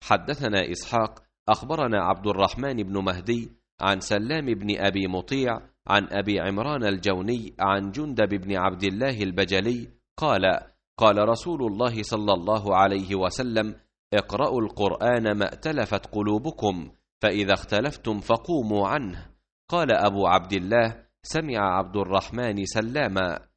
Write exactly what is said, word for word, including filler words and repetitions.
حدثنا إسحاق أخبرنا عبد الرحمن بن مهدي عن سلام بن أبي مطيع عن أبي عمران الجوني عن جندب بن عبد الله البجلي قال قال رسول الله صلى الله عليه وسلم: اقرأوا القرآن ما ائتلفت قلوبكم، فإذا اختلفتم فقوموا عنه. قال أبو عبد الله: سمع عبد الرحمن سلاما.